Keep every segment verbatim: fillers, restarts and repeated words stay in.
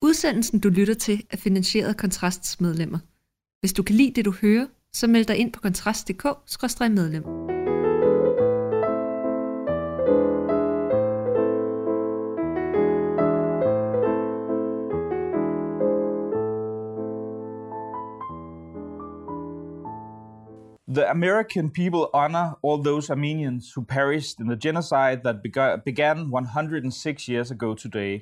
Udsendelsen, du lytter til, er finansieret af Kontrasts medlemmer. Hvis du kan lide det, du hører, så meld dig ind på kontrast punktum d k skråstreg medlem. The American people honor all those Armenians who perished in the genocide that began one hundred six years ago today.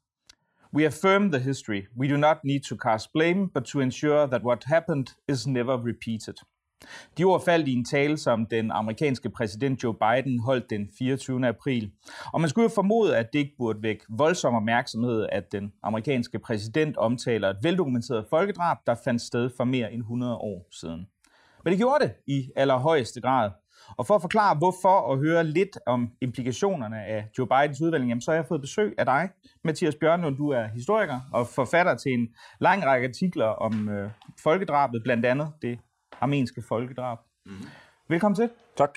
We affirm the history. We do not need to cast blame, but to ensure that what happened is never repeated. De ord faldt i en tale, som den amerikanske præsident Joe Biden holdt den fireogtyvende april. Og man skulle jo formode, at det ikke burde vække voldsom opmærksomhed, at den amerikanske præsident omtaler et veldokumenteret folkedrab, der fandt sted for mere end hundrede år siden. Men det gjorde det i allerhøjeste grad. Og for at forklare hvorfor og høre lidt om implikationerne af Joe Bidens udvælgning, så har jeg fået besøg af dig, Mathias Bjørnlund. Du er historiker og forfatter til en lang række artikler om øh, folkedrabet, blandt andet det armenske folkedrab. Mm. Velkommen til. Tak.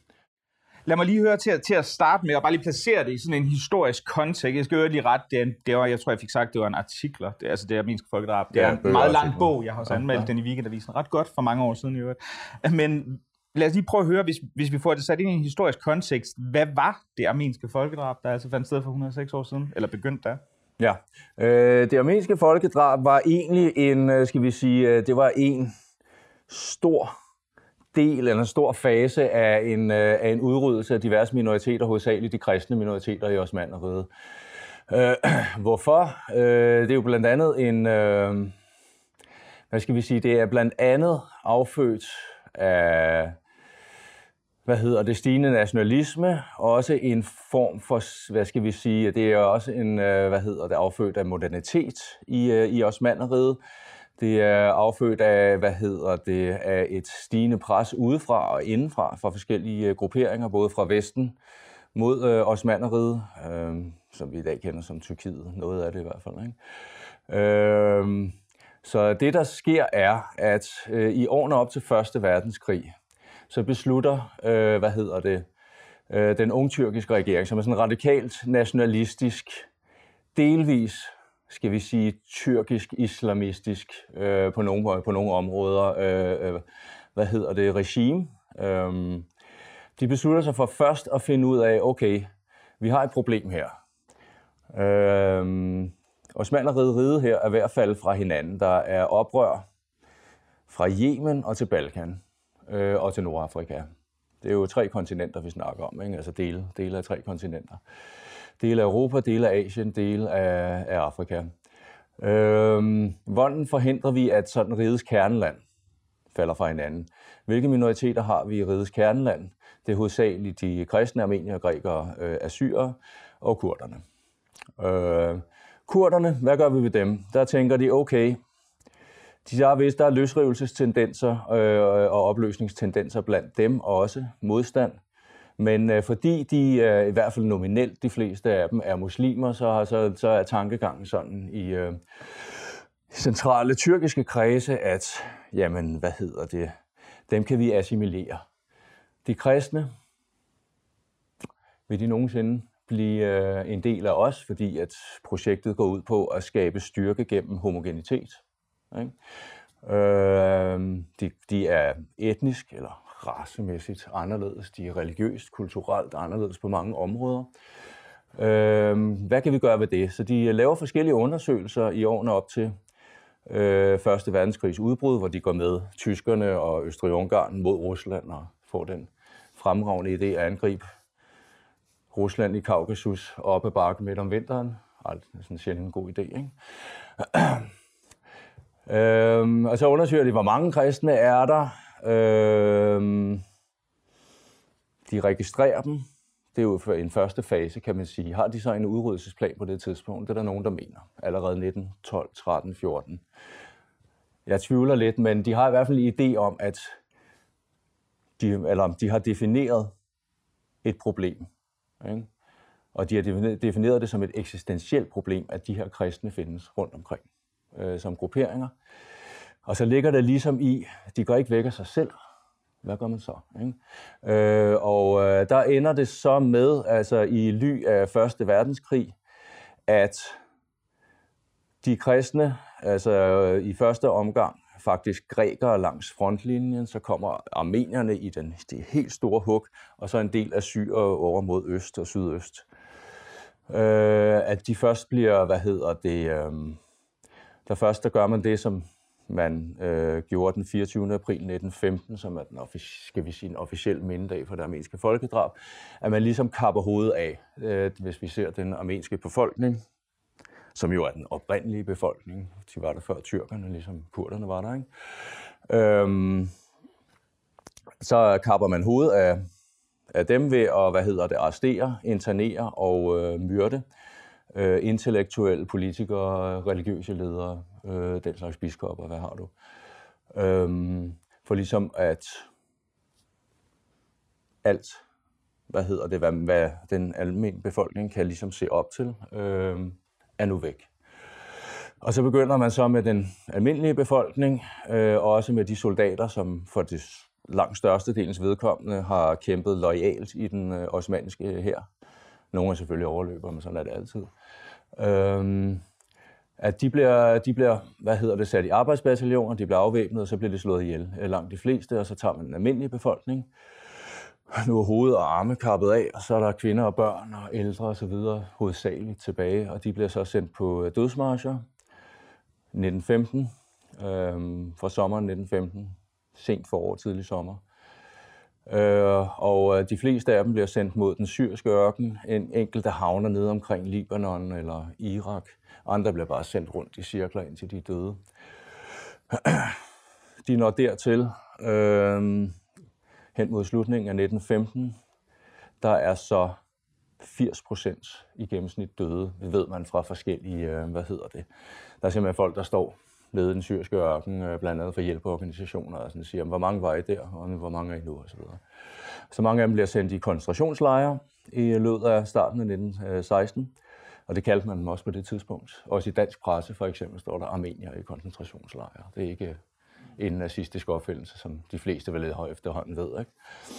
Lad mig lige høre til, til at starte med, og bare lige placere det i sådan en historisk kontekst. Jeg skal høre lige ret, det, det var, jeg tror, jeg fik sagt, det var en artikler, det, altså det armenske folkedrab. Det er ja, en meget lang bog, jeg har også anmeldt ja, ja. den i Weekendavisen. Ret godt for mange år siden i øvrigt. Men lad os lige prøve at høre, hvis, hvis vi får det sat ind i en historisk kontekst. Hvad var det armenske folkedrab, der altså fandt sted for hundrede og seks år siden, eller begyndte der? Ja, øh, det armenske folkedrab var egentlig en, skal vi sige, det var en stor del eller en stor fase af en, af en udryddelse af diverse minoriteter, hovedsageligt de kristne minoriteter i Osmannerriget. Øh, hvorfor? Øh, det er jo blandt andet en, øh, hvad skal vi sige, det er blandt andet affødt af, hvad hedder det, stigende nationalisme, også en form for, hvad skal vi sige, det er også en, hvad hedder det, affødt af modernitet i, i Osmannerriget. Det er affødt af, hvad hedder det, af et stigende pres udefra og indenfra fra forskellige grupperinger, både fra Vesten mod øh, Osmannerriget, øh, som vi i dag kender som Tyrkiet, noget af det i hvert fald. Ikke? Øh, så det, der sker, er, at øh, i årene op til Første Verdenskrig, så beslutter, øh, hvad hedder det, øh, den ungtyrkiske regering, som er sådan radikalt nationalistisk, delvis, skal vi sige, tyrkisk-islamistisk øh, på, nogle, på nogle områder, øh, øh, hvad hedder det, regime. Øh, de beslutter sig for først at finde ud af, okay, vi har et problem her. Øh, Osmannerriget ride her er ved at falde fra hinanden. Der er oprør fra Yemen og til Balkan øh, og til Nordafrika. Det er jo tre kontinenter, vi snakker om, ikke? Altså dele, dele af tre kontinenter. Dele af Europa, dele af Asien, dele af, af Afrika. Øhm, hvordan forhindrer vi, at sådan rigets kerneland falder fra hinanden? Hvilke minoriteter har vi i rigets kerneland? Det er hovedsageligt de kristne, armenier, grækere, øh, assyrer og kurderne. Øh, kurderne, hvad gør vi ved dem? Der tænker de, okay, de har vist, der er løsrivelsestendenser øh, og opløsningstendenser blandt dem også, modstand. Men øh, fordi de, øh, i hvert fald nominelt, de fleste af dem er muslimer, så, så, så er tankegangen sådan i øh, centrale tyrkiske kredse, at, jamen, hvad hedder det, dem kan vi assimilere. De kristne, vil de nogensinde blive øh, en del af os, fordi at projektet går ud på at skabe styrke gennem homogenitet. Ikke? Øh, de, de er etnisk eller racemæssigt anderledes, de er religiøst, kulturelt anderledes på mange områder. Øh, hvad kan vi gøre ved det? Så de laver forskellige undersøgelser i årene op til øh, Første Verdenskrigs udbrud, hvor de går med tyskerne og Østrig-Ungarn mod Rusland og får den fremragende idé at angribe Rusland i Kaukasus op ad bakken midt om vinteren. Det er sådan en sjældent god idé, ikke? Øhm, og så undersøger de, hvor mange kristne er der. Øhm, de registrerer dem. Det er jo for en første fase, kan man sige. Har de så en udryddelsesplan på det tidspunkt? Det er der nogen, der mener. Allerede nitten, tolv, tretten, fjorten. Jeg tvivler lidt, men de har i hvert fald en idé om, at de, eller de har defineret et problem. Ikke? Og de har defineret det som et eksistentielt problem, at de her kristne findes rundt omkring øh, som grupperinger. Og så ligger det ligesom i, de går ikke væk af sig selv. Hvad gør man så? Ikke? Øh, og øh, der ender det så med, altså i ly af Første Verdenskrig, at De kristne, altså i første omgang faktisk grækere langs frontlinjen, så kommer armenierne i den, det helt store hug, og så en del af syrer over mod øst og sydøst. Øh, at de først bliver, hvad hedder det, øh, der først der gør man det, som man øh, gjorde den fireogtyvende april nitten femten, som er den, skal vi sige, en officiel mindedag for det armenske folkedrab, at man ligesom kapper hovedet af, øh, hvis vi ser den armenske befolkning, som jo er den oprindelige befolkning. De var der før tyrkerne, ligesom kurderne var der, ikke? Øhm, så kapper man hovedet af, af dem ved at, hvad hedder det, arrestere, internere og øh, myrde øh, intellektuelle politikere, religiøse ledere, øh, den slags biskopper, hvad har du? Øhm, for ligesom at alt, hvad hedder det, hvad, hvad den almindelige befolkning kan ligesom se op til, øh, er nu væk. Og så begynder man så med den almindelige befolkning, øh, og også med de soldater, som for det langt største delens vedkommende har kæmpet loyalt i den øh, osmanniske hær. Nogle er selvfølgelig overløber, men sådan er det altid. Øh, at de bliver, de bliver, hvad hedder det, sat i arbejdsbataljoner, de bliver afvæbnet, og så bliver de slået ihjel, langt de fleste, og så tager man den almindelige befolkning. Nu er hoved og arme kappet af, og så er der kvinder og børn og ældre og så videre hovedsageligt tilbage, og de bliver så sendt på dødsmarcher nitten femten, øh, fra sommeren nitten femten, sent forår, tidlig sommer. Øh, og de fleste af dem bliver sendt mod den syriske ørken, en enkelte havner nede omkring Libanon eller Irak. Andre bliver bare sendt rundt i cirkler indtil de er døde. De når dertil øh, hen mod slutningen af nitten femten. Der er så firs procent i gennemsnit døde, det ved man fra forskellige, øh, hvad hedder det. Der er simpelthen folk, der står nede i den syriske ørken, øh, blandt andet for hjælpeorganisationer, og sådan siger, hvor mange var I der, og hvor mange er I nu, og så videre. Så mange af dem bliver sendt i koncentrationslejre i løbet af starten af nitten seksten, og det kaldte man dem også på det tidspunkt. Også i dansk presse for eksempel står der armenier i koncentrationslejre. Det er ikke en nazistisk opfindelse, som de fleste vel efterhånden ved, ikke?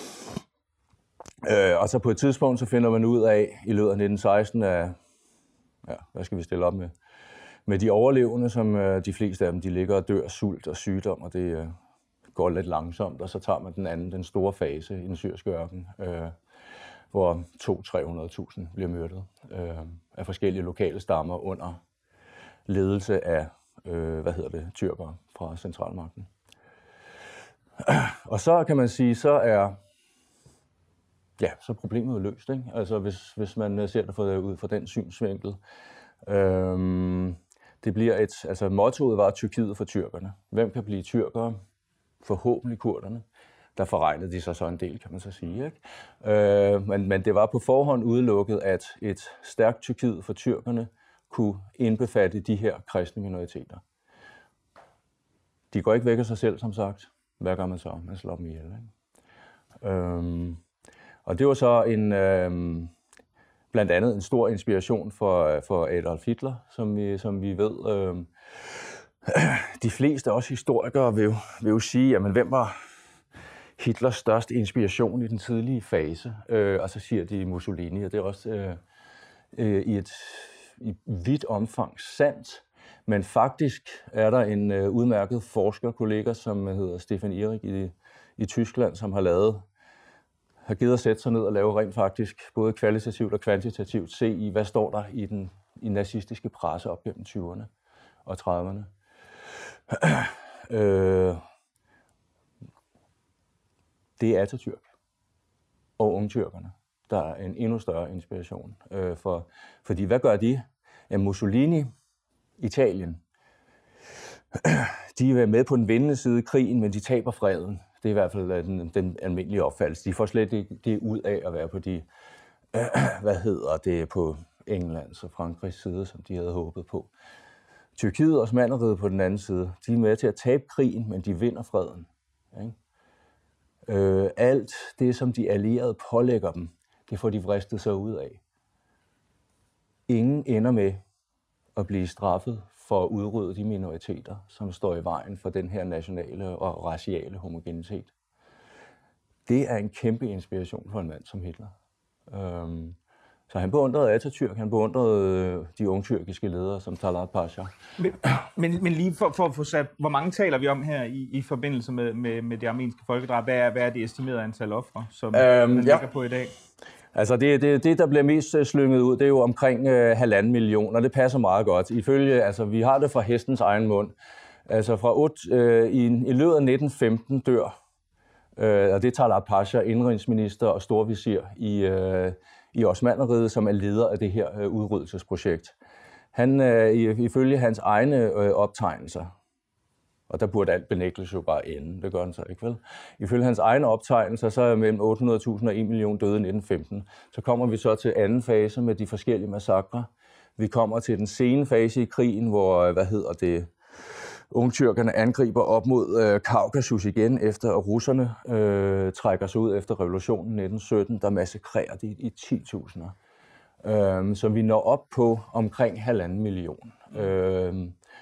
Øh, og så på et tidspunkt, så finder man ud af, i løbet af nitten seksten, at, ja, hvad skal vi stille op med? Med de overlevende, som øh, de fleste af dem, de ligger og dør af sult og sygdom, og det øh, går lidt langsomt, og så tager man den anden, den store fase i den syriske ørken, øh, hvor to til tre hundrede tusind bliver myrdet øh, af forskellige lokale stammer under ledelse af, øh, hvad hedder det, tyrkere fra centralmagten. Og så kan man sige, så er ja, så er problemet jo løst, ikke? Altså hvis, hvis man ser det fra, ud fra den synsvinkel. Øhm, det bliver et, altså mottoet var Tyrkiet for tyrkerne. Hvem kan blive tyrkere? Forhåbentlig kurderne. Der forregnede de sig så en del, kan man så sige, ikke? Øh, men, men det var på forhånd udelukket, at et stærkt Tyrkiet for tyrkerne kunne indbefatte de her kristne minoriteter. De går ikke væk af sig selv, som sagt. Hvad gør man så? Man slår dem ihjel, ikke? Øhm, og det var så en, øhm, blandt andet en stor inspiration for, for Adolf Hitler, som vi, som vi ved. Øhm, de fleste, også historikere, vil, vil jo sige, jamen, hvem var Hitlers største inspiration i den tidlige fase? Øh, og så siger de Mussolini, og det er også øh, øh, i et i vidt omfang sandt. Men faktisk er der en øh, udmærket forskerkollega, som hedder Stefan Ihrig i, i Tyskland, som har lavet har givet at sætte sig ned og lave rent faktisk både kvalitativt og kvantitativt se i, hvad står der i den i nazistiske presse op gennem tyverne og trediverne. øh, det er Atatürk og ungtyrkerne, der er en endnu større inspiration. Øh, for, fordi hvad gør de? Ja, Mussolini, Italien, de er med på den vindende side i krigen, men de taber freden. Det er i hvert fald den, den almindelige opfattelse. De får slet ikke det ud af at være på de, øh, hvad hedder det, på Englands og Frankrigs side, som de havde håbet på. Tyrkiet og Osmannerriget på den anden side, de er med til at tabe krigen, men de vinder freden. Ikke? Øh, alt det, som de allierede pålægger dem, det får de vristet sig ud af. Ingen ender med at blive straffet for at udrydde de minoriteter, som står i vejen for den her nationale og raciale homogenitet. Det er en kæmpe inspiration for en mand som Hitler, øhm, Så han beundrede Atatürk, han beundrede de unge tyrkiske ledere som Talat Pasha. Men, men, men lige for, for at få sat, hvor mange taler vi om her i, i forbindelse med, med, med det armenske folkedrab? Hvad er, hvad er det estimerede antal ofre, som øhm, man ligger ja. på i dag? Altså det, det, det, der bliver mest slynget ud, det er jo omkring øh, halvanden million, og det passer meget godt. Ifølge, altså vi har det fra hestens egen mund. Altså fra otte, øh, i, i løbet af nitten femten dør, øh, og det er Talat Pasha, indrigsminister og storvisir i, øh, i Osmannerriget, som er leder af det her øh, udryddelsesprojekt. Han, øh, ifølge hans egne øh, optegnelser, og der burde alt benægtelse jo bare ende, det gør han så ikke, vel? Ifølge hans egne optegnelser, så er mellem otte hundrede tusind og en million døde i nitten femten. Så kommer vi så til anden fase med de forskellige massakrer. Vi kommer til den sene fase i krigen, hvor, hvad hedder det, ungtyrkerne angriber op mod øh, Kaukasus igen, efter at russerne øh, trækker sig ud efter revolutionen nitten sytten, der massakrerer de i ti tusinder. Øh, så vi når op på omkring halvanden million. Øh,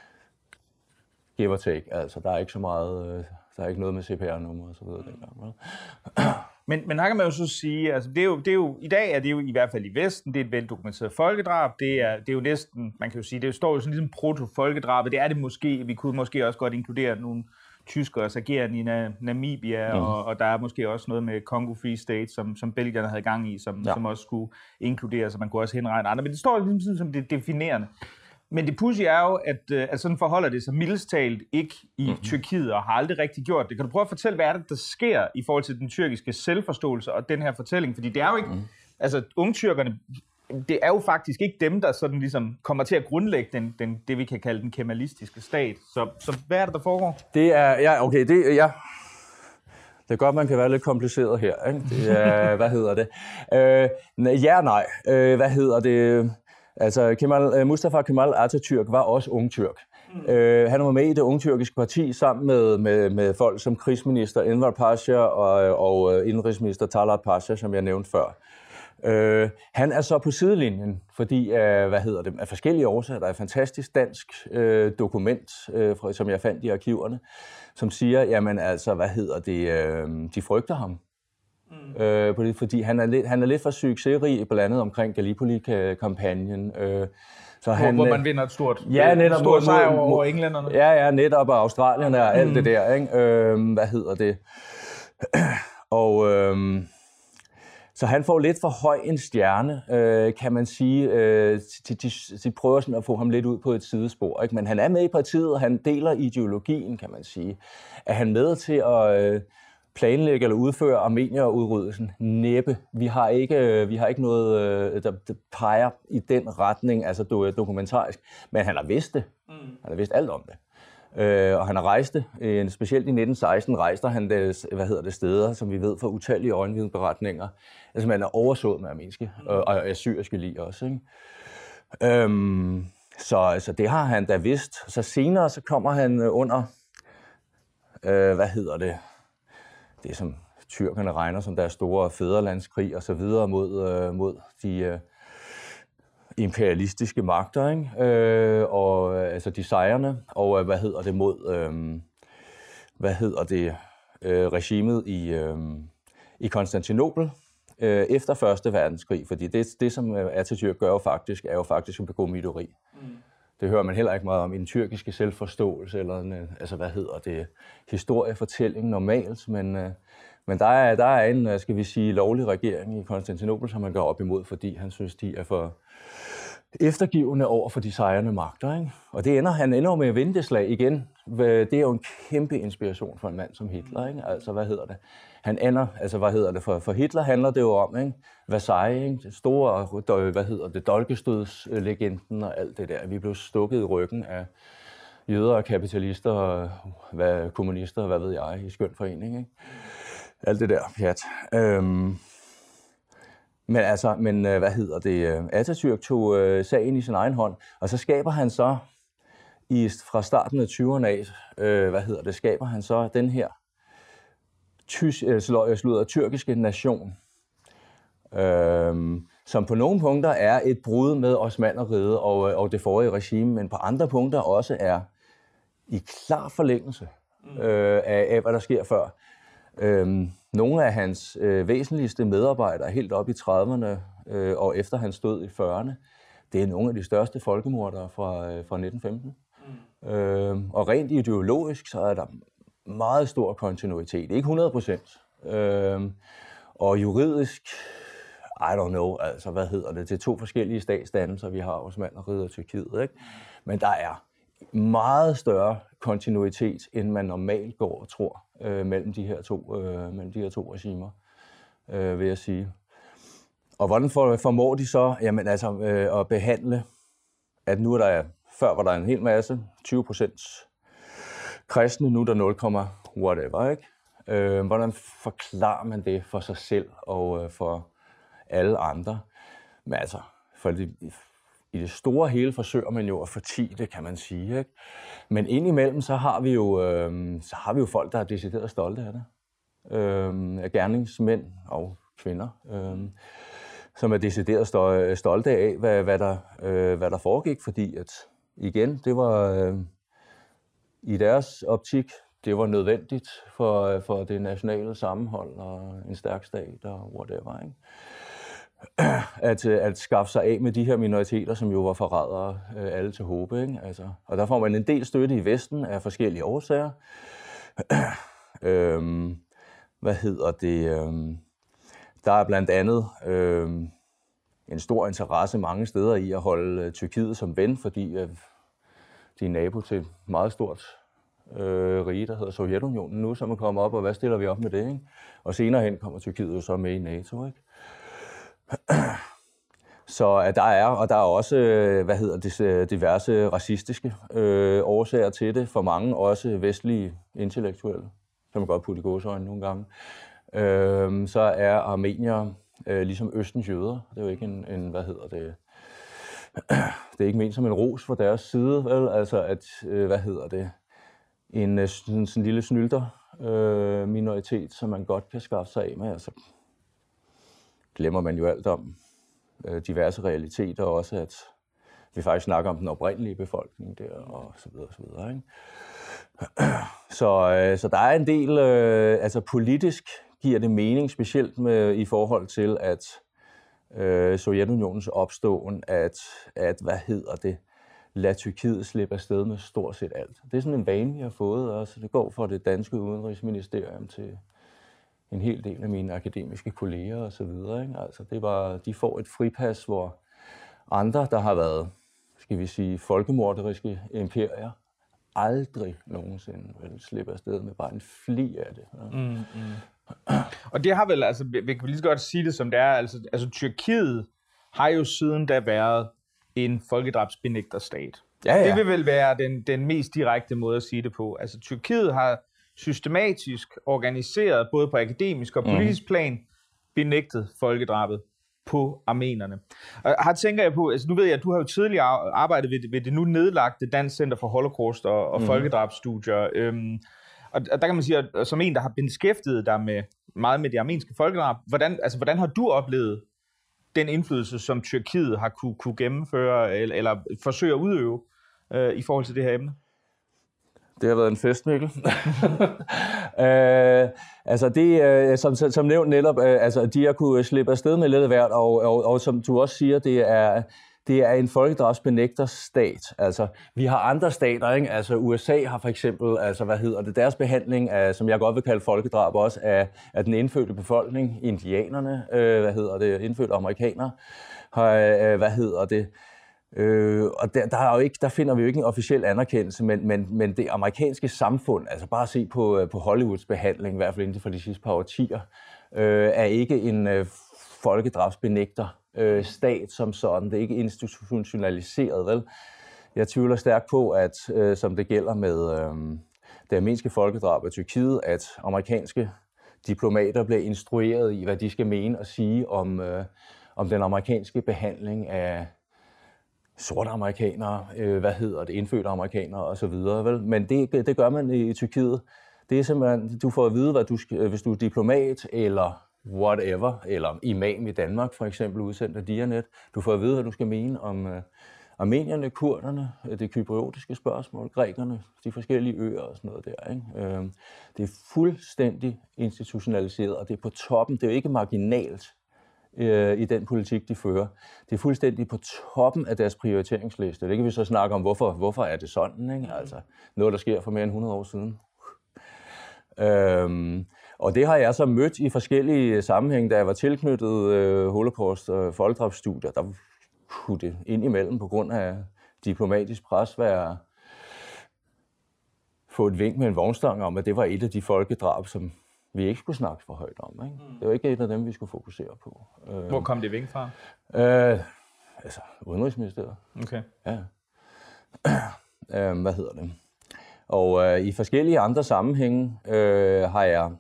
give or take, altså der er ikke så meget, øh, der er ikke noget med C P R-nummer og så videre dengang. Men, men her kan man jo så sige, altså det er jo, det er jo, i dag er det jo i hvert fald i Vesten, det er et veldokumenteret folkedrab, det er, det er jo næsten, man kan jo sige, det står jo sådan ligesom proto-folkedrabet, det er det måske, vi kunne måske også godt inkludere nogle tyskers ageren i Namibia, mm. og, og der er måske også noget med Congo Free State, som, som belgierne havde gang i, som, ja. som også skulle inkluderes, og man kunne også henregne andre, men det står jo ligesom som det definerende. Men det pudsige er jo, at, at sådan forholder det sig mildest talt ikke i mm-hmm. Tyrkiet, og har aldrig rigtig gjort det. Kan du prøve at fortælle, hvad er det, der sker i forhold til den tyrkiske selvforståelse og den her fortælling? Fordi det er jo ikke, mm. altså ungtyrkerne, det er jo faktisk ikke dem, der sådan ligesom kommer til at grundlægge den, den, det, vi kan kalde den kemalistiske stat. Så, så hvad er det, der foregår? Det er, ja, okay, det, ja. Det er godt, man kan være lidt kompliceret her, ikke? Det er, hvad hedder det? Øh, ja, nej. Øh, hvad hedder det? Altså, Kemal, Mustafa Kemal Atatürk var også ungtyrk. Mm. Øh, han var med i det ungtyrkiske parti sammen med, med, med folk som krigsminister Enver Pasha og, og indrigsminister Talat Pasha, som jeg nævnte før. Øh, han er så på sidelinjen, fordi øh, hvad hedder det, af forskellige årsager. Der er et fantastisk dansk øh, dokument, øh, som jeg fandt i arkiverne, som siger, jamen altså, hvad hedder det, øh, de frygter ham. Mm. Øh, fordi han er, lidt, han er lidt for succesrig, blandt andet omkring Gallipoli-kampagnen. Øh, så han, hvor man vinder et stort, ja, netop, stort sejr over, over englænderne. Ja, ja, netop, og australierne og alt mm. det der. Ikke? Øh, hvad hedder det? og øh, så han får lidt for høj en stjerne, øh, kan man sige. Øh, de, de, de prøver sådan at få ham lidt ud på et sidespor. Ikke? Men han er med i partiet, og han deler ideologien, kan man sige. Er han med til at Øh, planlægge eller udføre armenierudryddelsen? Næppe. Vi har ikke, vi har ikke noget, der, der peger i den retning, altså dokumentarisk. Men han har vidst det. Mm. Han har vidst alt om det. Øh, og han har rejst det. Specielt i nitten seksten rejste han det, hvad hedder det, steder, som vi ved fra utallige øjenvidneberetninger. Altså man er oversået med armenske, mm. og, og assyriske lige også. Ikke? Øhm, så, så det har han da vidst. Så senere så kommer han under, øh, hvad hedder det, det som tyrkerne regner som deres store fædrelandskrig og så videre mod, øh, mod de øh, imperialistiske magter, ikke? Øh, og øh, altså de sejrene, og øh, hvad hedder det mod, øh, hvad hedder det, øh, regimet i, øh, i Konstantinopel øh, efter første verdenskrig, fordi det, det som Atatürk gør jo faktisk, er jo faktisk at begå myteri. Mm. Det hører man heller ikke meget om i den tyrkiske selvforståelse, eller en, altså hvad hedder det, historiefortælling normalt, men, men der, er, der er en, skal vi sige, lovlig regering i Konstantinopel, som man går op imod, fordi han synes, de er for eftergivende over for de sejrende magter. Ikke? Og det ender, han ender med at vinde det slag igen. Det er jo en kæmpe inspiration for en mand som Hitler. Ikke? Altså, hvad hedder det? Han ender, altså hvad hedder det, for, for Hitler handler det jo om, ikke? Versailles, ikke? Det store, hvad hedder det, dolkestødslegenden og alt det der. Vi blev stukket i ryggen af jøder og kapitalister og hvad, kommunister og hvad ved jeg, i skøn forening. Ikke? Alt det der pjat. Øhm, men altså, men hvad hedder det, Atatürk tog øh, sagen i sin egen hånd, og så skaber han så, i, fra starten af tyverne af, øh, hvad hedder det, skaber han så den her Tys, slutter, tyrkiske nation, øhm, som på nogle punkter er et brud med Osmannerriget og, og det forrige regime, men på andre punkter også er i klar forlængelse øh, af, af, hvad der sker før. Øhm, nogle af hans øh, væsentligste medarbejdere helt op i trediverne øh, og efter han stod i fyrrerne, det er nogle af de største folkemordere fra, øh, fra nitten femten. Mm. Øhm, og rent ideologisk, så er der meget stor kontinuitet. Ikke hundrede procent. Øhm, og juridisk, I don't know, altså hvad hedder det, det er to forskellige statsdannelser, vi har Osmannerriget og Tyrkiet, ikke? Men der er meget større kontinuitet, end man normalt går og tror, øh, mellem, de her to, øh, mellem de her to regimer, øh, vil jeg sige. Og hvordan for, formår de så jamen, altså, øh, at behandle, at nu er der, før var der en hel masse, tyve procent kristne, nu er der nul, whatever, ikke? Øh, hvordan forklarer man det for sig selv og øh, for alle andre? Men altså, for det, i det store hele forsøger man jo at fortie det, kan man sige, ikke? Men indimellem, så har vi jo, øh, så har vi jo folk, der er decideret stolte af det. Øh, af gerningsmænd og kvinder, øh, som er decideret stolte af, hvad, hvad, der, øh, hvad der foregik, fordi at, igen, det var øh, i deres optik, det var nødvendigt for, for det nationale sammenhold og en stærk stat og whatever, ikke? At, at skaffe sig af med de her minoriteter, som jo var forrædere øh, alle til håbe, ikke? Altså, og der får man en del støtte i Vesten af forskellige årsager. øhm, hvad hedder det? Øhm, der er blandt andet øhm, en stor interesse mange steder i at holde øh, Tyrkiet som ven, fordi øh, de er nabo til et meget stort øh, rige, der hedder Sovjetunionen nu, som er kommet op, og hvad stiller vi op med det, ikke? Og senere hen kommer Tyrkiet jo så med i NATO, ikke? Så at der er, og der er også, hvad hedder det, diverse racistiske øh, årsager til det, for mange også vestlige intellektuelle, som man godt putte i gåseøjne nogle gange. Øh, så er armenier øh, ligesom Østens jøder. Det er jo ikke en, en, hvad hedder det, det er ikke ment som en ros fra deres side, vel? Altså at, øh, hvad hedder det, en sådan, sådan en lille snylter øh, minoritet, som man godt kan skaffe sig af med, altså glemmer man jo alt om øh, diverse realiteter, og også at vi faktisk snakker om den oprindelige befolkning der, og så videre, og så videre, ikke? Så, øh, så der er en del, øh, altså politisk giver det mening, specielt med, i forhold til, at øh, Sovjetunionens opståen, at, at, hvad hedder det, lade Tyrkiet slippe afsted med stort set alt. Det er sådan en vane, vi har fået også. Det går fra det danske udenrigsministerium til en hel del af mine akademiske kolleger og så videre, ikke? Altså det var, de får et fripas, hvor andre, der har været, skal vi sige, folkemorderiske imperier, aldrig nogensinde vil slippe afsted med bare en fli af det. Ja. Mm, mm. Og det har vel, altså, vi kan lige så godt sige det som det er, altså, altså Tyrkiet har jo siden da været en folkedrabsbenægter stat. Ja, ja. Det vil vel være den, den mest direkte måde at sige det på. Altså Tyrkiet har systematisk organiseret, både på akademisk og politisk plan, benægtet folkedrabet på armenerne. Og her tænker jeg på, altså nu ved jeg, at du har jo tidligere arbejdet ved det, ved det nu nedlagte Dansk Center for Holocaust og, og mm. folkedrabsstudier. Øhm, og, og der kan man sige, at som en, der har beskæftiget dig med meget med det armenske folkedrab, hvordan, altså, hvordan har du oplevet den indflydelse, som Tyrkiet har kunne, kunne gennemføre eller, eller forsøge at udøve øh, i forhold til det her emne? Det har været en fest, Mikkel. øh, altså det, øh, som, som nævnt netop, øh, altså de har kunne slippe afsted med lidt af hvert, og, og, og som du også siger, det er, det er en folkedrabsbenægterstat. Altså, vi har andre stater, ikke? Altså U S A har for eksempel, altså hvad hedder det, deres behandling af, som jeg godt vil kalde folkedrab også, af, af den indfødte befolkning, indianerne, øh, hvad hedder det, indfødte amerikanere, har, øh, hvad hedder det, Øh, og der, der, er jo ikke, der finder vi jo ikke en officiel anerkendelse, men, men, men det amerikanske samfund, altså bare se på, på Hollywoods behandling, i hvert fald inden for de sidste par årtier, øh, er ikke en øh, folkedrabsbenægter øh, stat som sådan. Det er ikke institutionaliseret, vel? Jeg tvivler stærkt på, at øh, som det gælder med øh, det armenske folkedrab af Tyrkiet, at amerikanske diplomater bliver instrueret i, hvad de skal mene og sige om, øh, om den amerikanske behandling af sorte amerikanere, øh, hvad hedder det, indfødte amerikanere og så videre, vel? Men det, det gør man i, i Tyrkiet. Det er simpelthen, du får at vide, hvad du skal, hvis du er diplomat eller whatever, eller imam i Danmark for eksempel, udsendt af Diyanet. Du får at vide, hvad du skal mene om, øh, armenierne, kurderne, det kypriotiske spørgsmål, grækerne, de forskellige øer og sådan noget der. Ikke? Øh, det er fuldstændig institutionaliseret, og det er på toppen. Det er jo ikke marginalt øh, i den politik, de fører. Det er fuldstændig på toppen af deres prioriteringsliste. Det kan vi så snakke om, hvorfor, hvorfor er det sådan? Ikke? Altså, noget, der sker for mere end hundrede år siden. Øhm, og det har jeg så mødt i forskellige sammenhænge, da jeg var tilknyttet øh, Holocaust- og folkedrabsstudier. Der kunne det indimellem på grund af diplomatisk pres være få et vink med en vognstang om, at det var et af de folkedrab, som vi ikke skulle snakke for højt om. Ikke? Det var ikke et af dem, vi skulle fokusere på. Hvor kom det vink fra? Øh, altså, Udenrigsministeriet. Okay. Ja. øh, hvad hedder det? Og øh, i forskellige andre sammenhænge øh, har jeg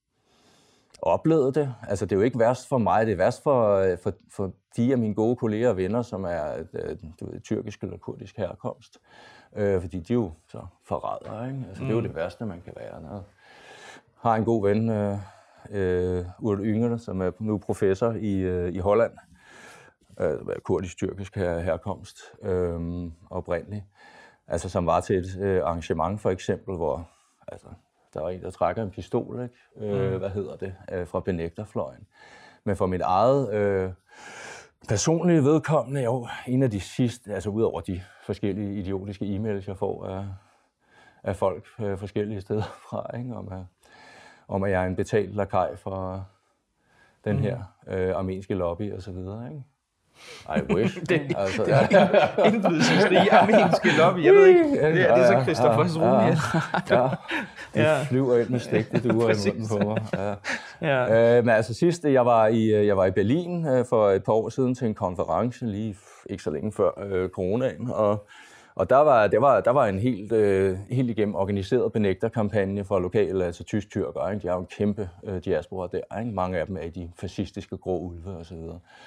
oplevet det. Altså, det er jo ikke værst for mig, det er værst for, for, for de af mine gode kolleger og venner, som er øh, du ved, tyrkisk eller kurdisk herkomst. Øh, fordi de er jo så forrædere, ikke? Altså, mm. det er jo det værste, man kan være. Jeg har en god ven, øh, øh, Urt Yngre, som er nu professor i, øh, i Holland. Øh, kurdisk-tyrkisk her, herkomst øh, oprindeligt. Altså, som var til et øh, arrangement, for eksempel, hvor altså, der var en, der trækker en pistol, ikke? Øh, mm. hvad hedder det, øh, fra benægterfløjen. Men for mit eget øh, personlige vedkommende, jo en af de sidste, altså ud over de forskellige idiotiske e-mails, jeg får af, af folk øh, forskellige steder fra, ikke? Om, at, om at jeg er en betalt lakaj for den her øh, armenske lobby og så videre, ikke? I wish. det, altså, det er indflydelsesrige armenske lobby. Jeg ved ikke, det er, det er så Christoffers ja, Rune. Ja, ja. De flyver ind med stegte duer i munden på mig. Ja. Ja. Øh, men altså sidst, jeg var i, jeg var i Berlin øh, for et par år siden til en konference, lige ikke så længe før øh, coronaen, og Og der var, der var, der var en helt, øh, helt igennem organiseret benægterkampagne for lokale, altså tysk-tyrker. Ikke? De har jo en kæmpe øh, diaspora der. Ikke? Mange af dem er i de fascistiske grå ulve osv.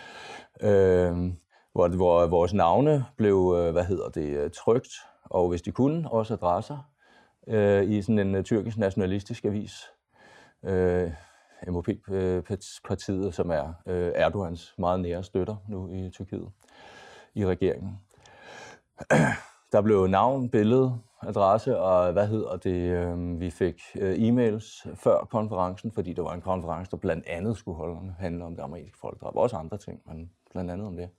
Øh, hvor, hvor vores navne blev, øh, hvad hedder det, trykt, og hvis de kunne, også adresser, øh, i sådan en uh, tyrkisk nationalistisk avis. Øh, M O P-partiet, som er øh, Erdogans meget nære støtter nu i Tyrkiet, i regeringen. Der blev navn, billede, adresse og hvad hedder det, øh, vi fik øh, e-mails før konferencen, fordi det var en konference, der blandt andet skulle holde, handle om det armenske folkedrab. Også andre ting, men blandt andet om det.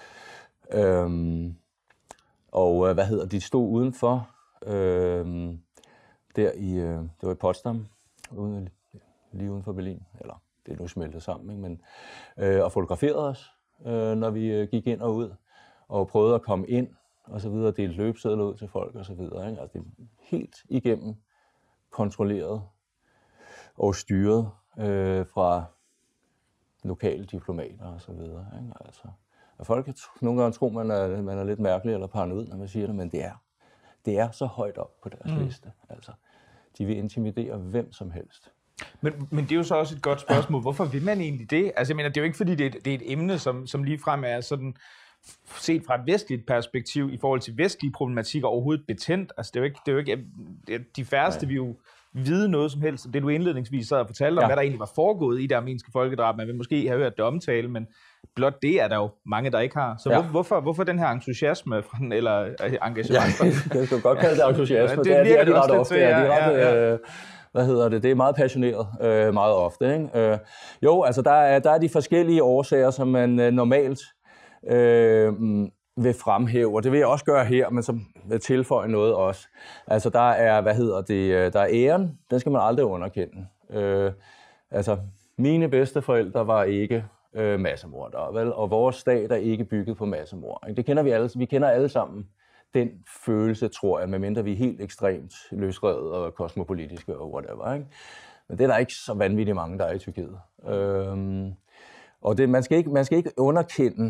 Øhm, og øh, hvad hedder de stod udenfor, øh, der i, øh, det var i Potsdam, uden, lige uden for Berlin, eller det er nu smeltet sammen, ikke? Men, øh, og fotograferede os, øh, når vi øh, gik ind og ud, og prøvede at komme ind, og så videre, dele løbsedler ud til folk, og så videre. Ikke? Altså, det er helt igennem kontrolleret og styret øh, fra lokale diplomater, og så videre. Ikke? Altså, og folk kan nogle gange tro, man er, man er lidt mærkelig eller paranoid, når man siger det, men det er, det er så højt op på deres mm. liste. Altså, de vil intimidere hvem som helst. Men, men det er jo så også et godt spørgsmål. Hvorfor vil man egentlig det? Altså, jeg mener, det er jo ikke, fordi det er et, det er et emne, som, som ligefrem er sådan set fra et vestligt perspektiv i forhold til vestlige problematikker overhovedet betændt. Altså, det er jo ikke, det er jo ikke det er de færreste Nej. vil jo vide noget som helst. Det du indledningsvis sad og fortalte om, ja. hvad der egentlig var foregået i det armenske folkedrab. Man vil måske have hørt det omtale, men blot det er der jo mange, der ikke har. Så ja. hvor, hvorfor, hvorfor den her entusiasme fra den, eller engagement? Ja, det kan godt kalde det entusiasme. Ja, det, det er det ret ofte. Ja, det er ret, ja, ja. Øh, hvad hedder det? Det er meget passioneret øh, meget ofte. Ikke? Øh, jo, altså der er, der er de forskellige årsager, som man øh, normalt Øh, vil fremhæve, og det vil jeg også gøre her, men så vil tilføje noget også. Altså der er, hvad hedder det, der er æren, den skal man aldrig underkende. Øh, altså mine bedsteforældre var ikke øh, massemordere, vel? Og vores stat er ikke bygget på massemord. Det kender vi alle, vi kender alle sammen den følelse, tror jeg, medmindre vi er helt ekstremt løsrevet og kosmopolitiske og whatever. Ikke? Men det er der ikke så vanvittigt mange, der er i Tyrkiet. Øh, og det, man, skal ikke, man skal ikke underkende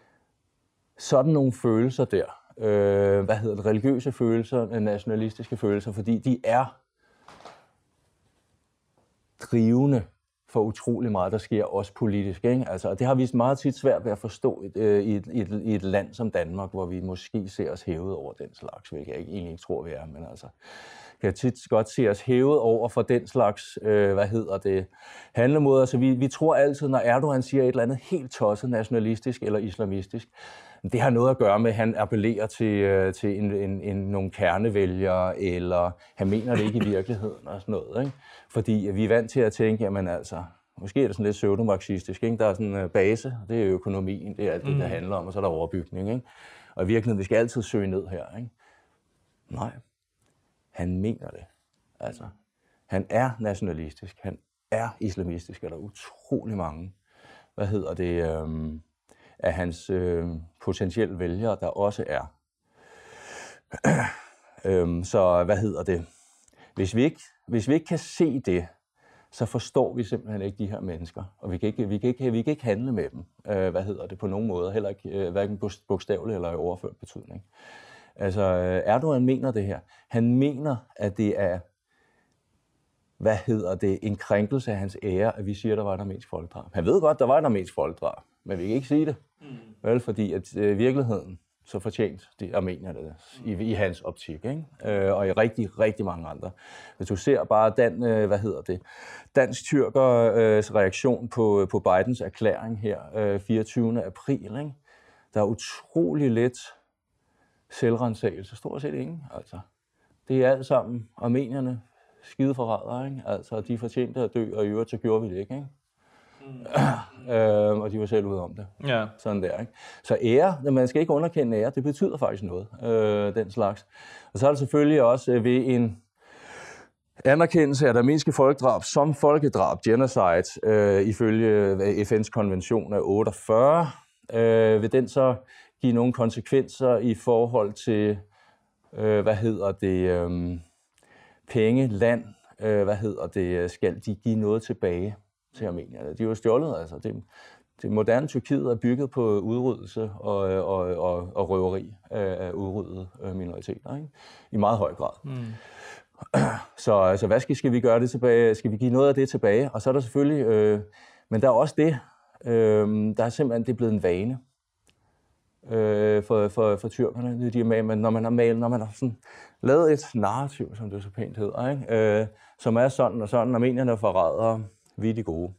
sådan nogle følelser der, øh, hvad hedder det, religiøse følelser, nationalistiske følelser, fordi de er drivende for utrolig meget, der sker også politisk. Ikke? Altså, det har vist meget tit svært ved at forstå et, øh, i, et, i, et, i et land som Danmark, hvor vi måske ser os hævet over den slags, hvilket jeg ikke, egentlig ikke tror, vi er, men altså kan tit godt se os hævet over for den slags, øh, hvad hedder det, handlemåder. Så vi, vi tror altid, når Erdogan siger et eller andet helt tosset nationalistisk eller islamistisk, Det har noget at gøre med, at han appellerer til, til en, en, en, nogle kernevælgere, eller han mener det ikke i virkeligheden og sådan noget. Ikke? Fordi vi er vant til at tænke, jamen altså, måske er det sådan lidt pseudomarxistisk, ikke? Der er sådan en base, det er økonomien, det er alt det, der handler om, og så er der overbygning. Ikke? Og i virkeligheden, vi skal altid søge ned her. Ikke? Nej, han mener det. Altså, han er nationalistisk, han er islamistisk, og der er utrolig mange, hvad hedder det, øhm, af hans øh, potentielle vælgere, der også er. øhm, så hvad hedder det? Hvis vi, ikke, hvis vi ikke kan se det, så forstår vi simpelthen ikke de her mennesker, og vi kan ikke, vi kan ikke, vi kan ikke handle med dem, øh, hvad hedder det, på nogen måde, heller ikke, øh, hverken bogstaveligt eller i overført betydning. Altså, Erdogan mener det her. Han mener, at det er, hvad hedder det, en krænkelse af hans ære, at vi siger, at der var et armensk folkedrab. Han ved godt, der var et armensk folkedrab, men vi kan ikke sige det. Mm. Vel, fordi at øh, virkeligheden så fortjent de armenierne det, i, i hans optik, ikke? Øh, og i rigtig, rigtig mange andre. Hvis du ser bare den, øh, hvad hedder det, dansk-tyrkers øh, reaktion på, på Bidens erklæring her, øh, fireogtyvende april, ikke? Der er utrolig lidt selvrensagelse, stort set ingen, altså. Det er alt sammen armenierne, skide forrædere, ikke? Altså, de fortjente at dø, og i øvrigt så gjorde vi det ikke, ikke? Mm. øh, og de var selv ude om det. Ja. Sådan der, ikke? Så ære, man skal ikke underkende ære, det betyder faktisk noget, øh, den slags. Og så er det selvfølgelig også øh, ved en anerkendelse af det armenske folkedrab som folkedrab, genocide, øh, ifølge F N's konvention af otteogfyrre, øh, vil den så give nogle konsekvenser i forhold til, øh, hvad hedder det, øh, penge, land, øh, hvad hedder det, skal de give noget tilbage til armenierne. De er jo stjålet, altså. Det, det moderne Tyrkiet er bygget på udryddelse og, og, og, og røveri af udryddede minoriteter, ikke? I meget høj grad. Mm. Så altså, hvad skal, skal vi gøre det tilbage? Skal vi give noget af det tilbage? Og så er der selvfølgelig, øh, men der er også det, øh, der er simpelthen det er blevet en vane øh, for, for, for tyrkerne. De er med, når man har malet, når man har sådan lavet et narrativ, som det så pænt hedder, ikke? Øh, som er sådan og sådan, armenierne er forrædere, vi er de gode.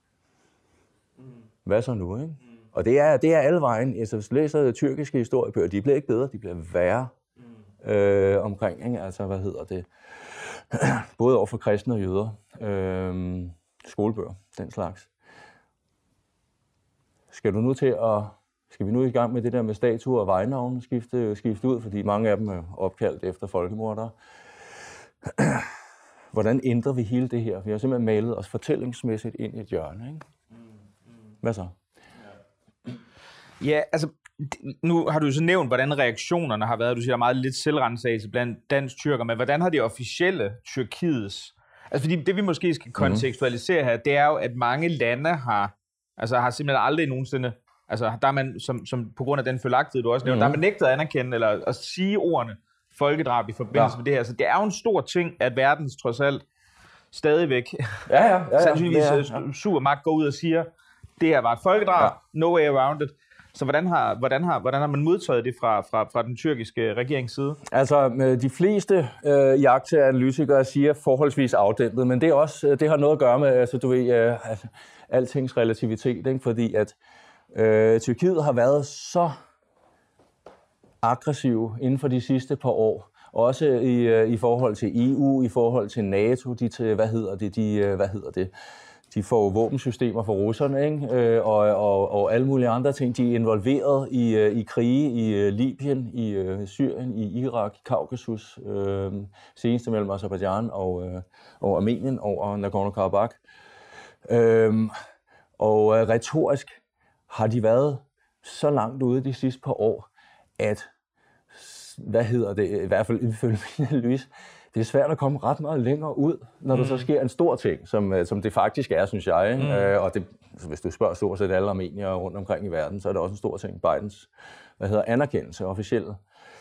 Hvad så nu, ikke? Mm. Og det er, det er alle vejen. Altså, hvis du læser tyrkiske historiebøger, de bliver ikke bedre, de bliver værre mm. øh, omkring, ikke? Altså, hvad hedder det? Både over for kristne og jøder. Øh, skolebøger, den slags. Skal du nu til at... Skal vi nu i gang med det der med statuer og vejnavne skifte, skifte ud, fordi mange af dem er opkaldt efter folkemordere? Hvordan ændrer vi hele det her? Vi har simpelthen malet os fortællingsmæssigt ind i et hjørne, ikke? Hvad så? Ja, altså, nu har du så nævnt, hvordan reaktionerne har været. Du siger, der er meget lidt selvrensagelse blandt dansk tyrker, men hvordan har det officielle Tyrkiets... Altså, fordi det vi måske skal kontekstualisere her, det er jo, at mange lande har, altså, har simpelthen aldrig nogensinde... Altså, der er man, som, som på grund af den følagtighed, du også nævnte, mm-hmm. der er man nægtet at anerkende, eller at sige ordene folkedrab i forbindelse ja. med det her. Så det er jo en stor ting, at verdens trods alt stadigvæk ja, ja, ja, ja. sandsynligvis ja, ja. supermagt går ud og siger, det her var et folkedrab, ja. no way around it. Så hvordan har, hvordan har, hvordan har man modtaget det fra, fra, fra den tyrkiske regerings side? Altså, de fleste øh, jagter analytikere siger forholdsvis afdæmpet, men det, er også, det har noget at gøre med, altså, du ved, øh, altså, altings relativitet, ikke? Fordi at øh, Tyrkiet har været så aggressiv inden for de sidste par år, også i, i forhold til E U, i forhold til NATO, de til, hvad hedder det, de, hvad hedder det, de får våbensystemer for russerne, ikke? Og, og, og alle mulige andre ting. De er involveret i, i krige i Libyen, i Syrien, i Irak, i Kaukasus, øh, senest mellem Aserbajdsjan og, og Armenien over Nagorno-Karabakh. Øh, og retorisk har de været så langt ude de sidste par år, at, hvad hedder det, i hvert fald ifølge min analyse, det er svært at komme ret meget længere ud, når mm. der så sker en stor ting, som, som det faktisk er, synes jeg. Mm. Øh, og det, hvis du spørger stort set alle armeniere rundt omkring i verden, så er det også en stor ting, Bidens, hvad hedder, anerkendelse officielt.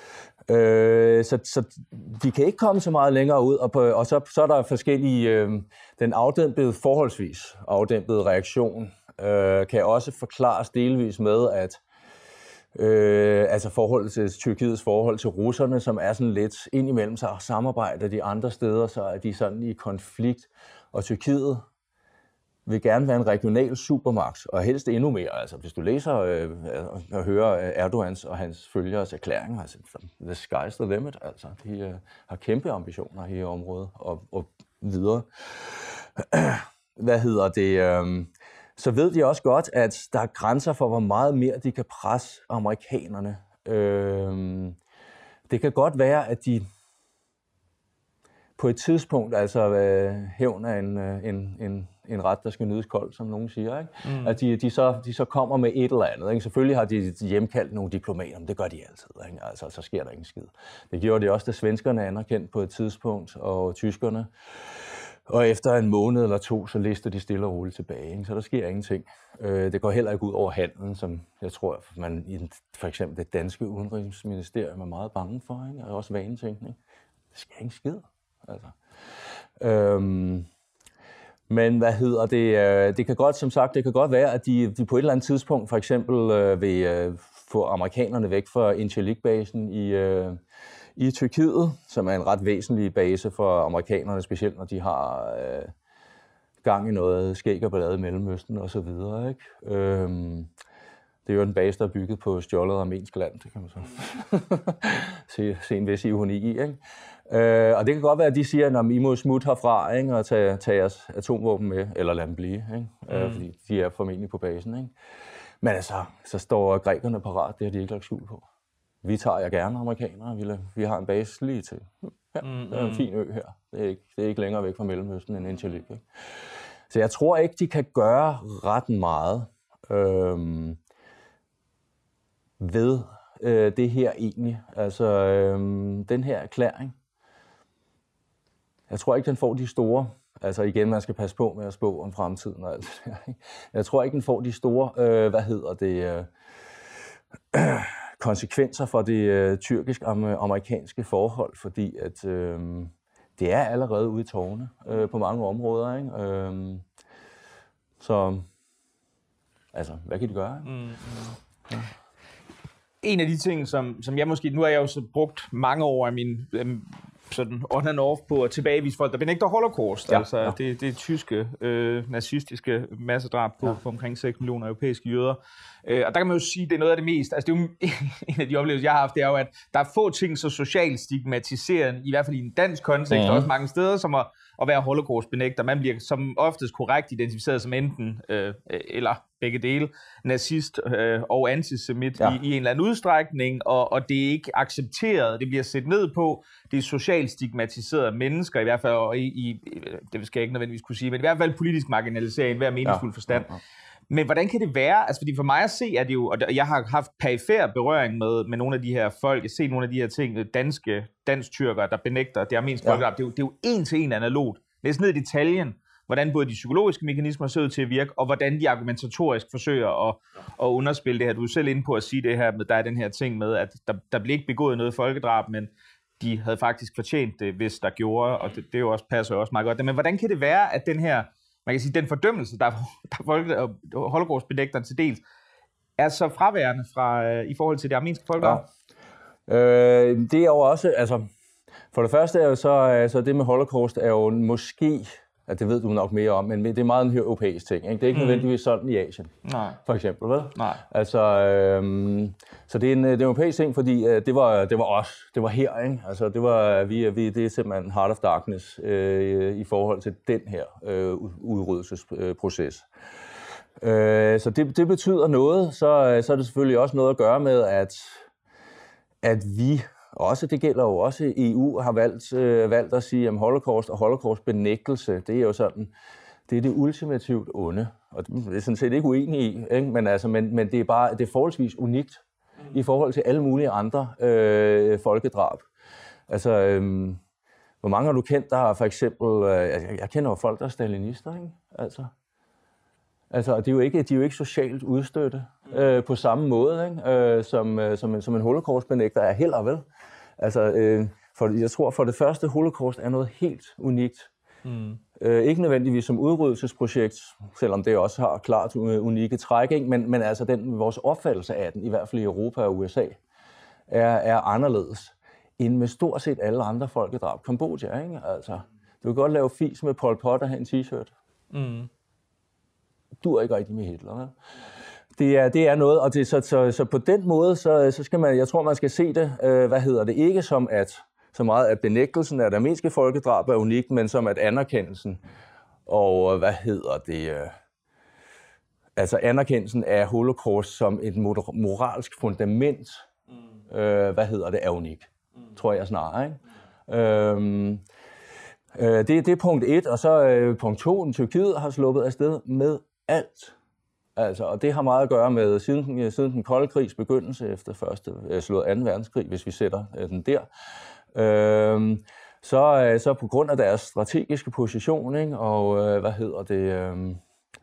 Øh, så, så de kan ikke komme så meget længere ud, og, på, og så, så er der forskellige, øh, den afdæmpede, forholdsvis afdæmpede reaktion, øh, kan også forklares delvis med, at Øh, altså forholdet til Tyrkiets forhold til russerne, som er sådan lidt indimellem sig samarbejder de andre steder, så er de sådan i konflikt. Og Tyrkiet vil gerne være en regional supermagt, og helst endnu mere. Altså, hvis du læser øh, og hører Erdogans og hans følgeres erklæringer, altså, the sky's the limit. Altså, de øh, har kæmpe ambitioner i området og, og videre. Hvad hedder det? Øh, så ved de også godt, at der er grænser for, hvor meget mere de kan presse amerikanerne. Øh, det kan godt være, at de på et tidspunkt, altså øh, hævn er en, en, en, en ret, der skal nydes koldt, som nogen siger, ikke? Mm. At de, de, så, de så kommer med et eller andet. Ikke? Selvfølgelig har de hjemkaldt nogle diplomater, men det gør de altid. Ikke? Altså, så sker der ingen skid. Det gjorde det også, da svenskerne anerkendt på et tidspunkt, og tyskerne. Og efter en måned eller to, så lister de stille og roligt tilbage. Ikke? Så der sker ingenting. Øh, det går heller ikke ud over handlen, som jeg tror, man i for eksempel det danske udenrigsministerium er meget bange for, ikke? Og også vanetænkning. Det sker ingen skid. Altså. Øhm, men hvad hedder det? Øh, det kan godt, som sagt, det kan godt være, at de, de på et eller andet tidspunkt for eksempel øh, vil øh, få amerikanerne væk fra Incirlik-basen i, øh, i Tyrkiet, som er en ret væsentlig base for amerikanerne, specielt når de har øh, gang i noget skæg og ballade i Mellemøsten og så videre, ikke? Øhm, det er jo en base, der er bygget på stjålet armensk land, det kan man så se, se en vis ironi i, ikke? Øh, og det kan godt være, at de siger, at I må smutte herfra, ikke, og tage, tage jeres atomvåben med, eller lade dem blive, ikke? Mm. Øh, fordi de er formentlig på basen. Ikke? Men altså, så står grækerne parat, det har de ikke lagt skjul på. Vi tager jer gerne, amerikanere, vi, vi har en base lige til. Ja, mm, det er en fin ø her. Det er ikke, det er ikke længere væk fra Mellemøsten end Incirlik. Ikke? Så jeg tror ikke, de kan gøre ret meget øhm, ved øh, det her egentlig. Altså, øhm, den her erklæring. Jeg tror ikke, den får de store, altså igen, man skal passe på med at spå om fremtiden og alt det der, ikke? Jeg tror ikke, den får de store, øh, hvad hedder det, øh, konsekvenser for det øh, tyrkisk-amerikanske forhold, fordi at øh, det er allerede ude i tårne øh, på mange områder, ikke? Øh, så, altså, hvad kan de gøre? Mm, mm. Ja. En af de ting, som, som jeg måske, nu har jeg jo så brugt mange år af min øh, sådan on and off på at tilbagevise folk, der benægter holocaust. Ja, altså ja. Det, det tyske øh, nazistiske massedrab på, ja. på omkring seks millioner europæiske jøder. Øh, og der kan man jo sige, det er noget af det mest, altså det er jo en af de oplevelser, jeg har haft, det er jo, at der er få ting så socialt stigmatiserende, i hvert fald i en dansk kontekst, ja. Og også mange steder, som at, at være holocaust-benægter. Man bliver som oftest korrekt identificeret som enten, øh, eller begge dele, nazist øh, og antisemit ja. i, i en eller anden udstrækning, og, og det er ikke accepteret, det bliver set ned på, det er socialt stigmatiserede mennesker, i hvert fald, og i, i, det skal jeg ikke nødvendigvis kunne sige, men i hvert fald politisk marginaliseret i enhver meningsfuld ja. forstand. Ja, ja. Men hvordan kan det være, altså fordi for mig at se, er det jo, og jeg har haft perifær berøring med, med nogle af de her folk, jeg har set nogle af de her ting, danske, dansk-tyrkere, der benægter det armenske ja. folkedrab, det er jo, det er jo en til en analogt, næsten ned i detaljen, hvordan både de psykologiske mekanismer ser ud til at virke, og hvordan de argumentatorisk forsøger at, at underspille det her. Du er selv inde på at sige det her, med der er den her ting med, at der, der blev ikke begået noget folkedrab, men de havde faktisk fortjent det, hvis der gjorde, og det, det jo også passer også meget godt. Men hvordan kan det være, at den her, man kan sige, den fordømmelse, der er holocaust-benægteren til dels, er så fraværende fra, øh, i forhold til det armenske folkedrab? Ja. Øh, det er jo også, altså, for det første er jo så, altså det med holocaust er jo måske, ja, det ved du nok mere om, men det er meget en europæisk ting, ikke? Det er ikke mm. nødvendigvis sådan i Asien, Nej. for eksempel, vel? Nej. Altså, øhm, så det er en, det er en europæisk ting, fordi øh, det var det var os, det var her, ikke? Altså, det var vi, vi det er simpelthen Heart of Darkness øh, i forhold til den her øh, udryddelsesproces. Øh, så det, det betyder noget, så så er det selvfølgelig også noget at gøre med at at vi også, det gælder jo også E U, har valgt, øh, valgt at sige, at holocaust og holocaust-benægtelse, det er jo sådan, det er det ultimativt onde. Og det er sådan set ikke uenig i, ikke? Men, altså, men, men det er bare, det er forholdsvis unikt mm. i forhold til alle mulige andre øh, folkedrab. Altså, øh, hvor mange har du kendt, der har for eksempel, øh, jeg, jeg kender jo folk, der er stalinister, ikke? Altså, altså de, er jo ikke, de er jo ikke socialt udstødte øh, på samme måde, ikke? Øh, som, øh, som, en, som en holocaust-benægter er heller, vel? Altså, øh, for, jeg tror for det første, holocaust er noget helt unikt. Mm. Øh, ikke nødvendigvis som udryddelsesprojekt, selvom det også har klart unikke træk, ikke? Men, men altså den, vores opfattelse af den, i hvert fald i Europa og U S A, er, er anderledes end med stort set alle andre folkedrab. Kambodja, ikke? Altså, du kan godt lave fis med Pol Pot og have en t-shirt. Mm. dur ikke rigtig med Hitler. Ja. Det er, det er noget, og det, så, så, så på den måde, så, så skal man, jeg tror, man skal se det, øh, hvad hedder det, ikke som at, så meget at benægtelsen af det armenske folkedrab er unikt, men som at anerkendelsen, og hvad hedder det, øh, altså anerkendelsen af holocaust som et moralsk fundament, mm. øh, hvad hedder det, er unik, mm. tror jeg snarere, ikke? Mm. Øhm, øh, det, det er punkt et, og så øh, punkt to, Tyrkiet har sluppet afsted med alt. Altså, og det har meget at gøre med siden, siden den kolde krigs begyndelse efter første, slået anden verdenskrig, hvis vi sætter øh, den der. Øh, så, så på grund af deres strategiske position, ikke, og øh, hvad hedder det, øh,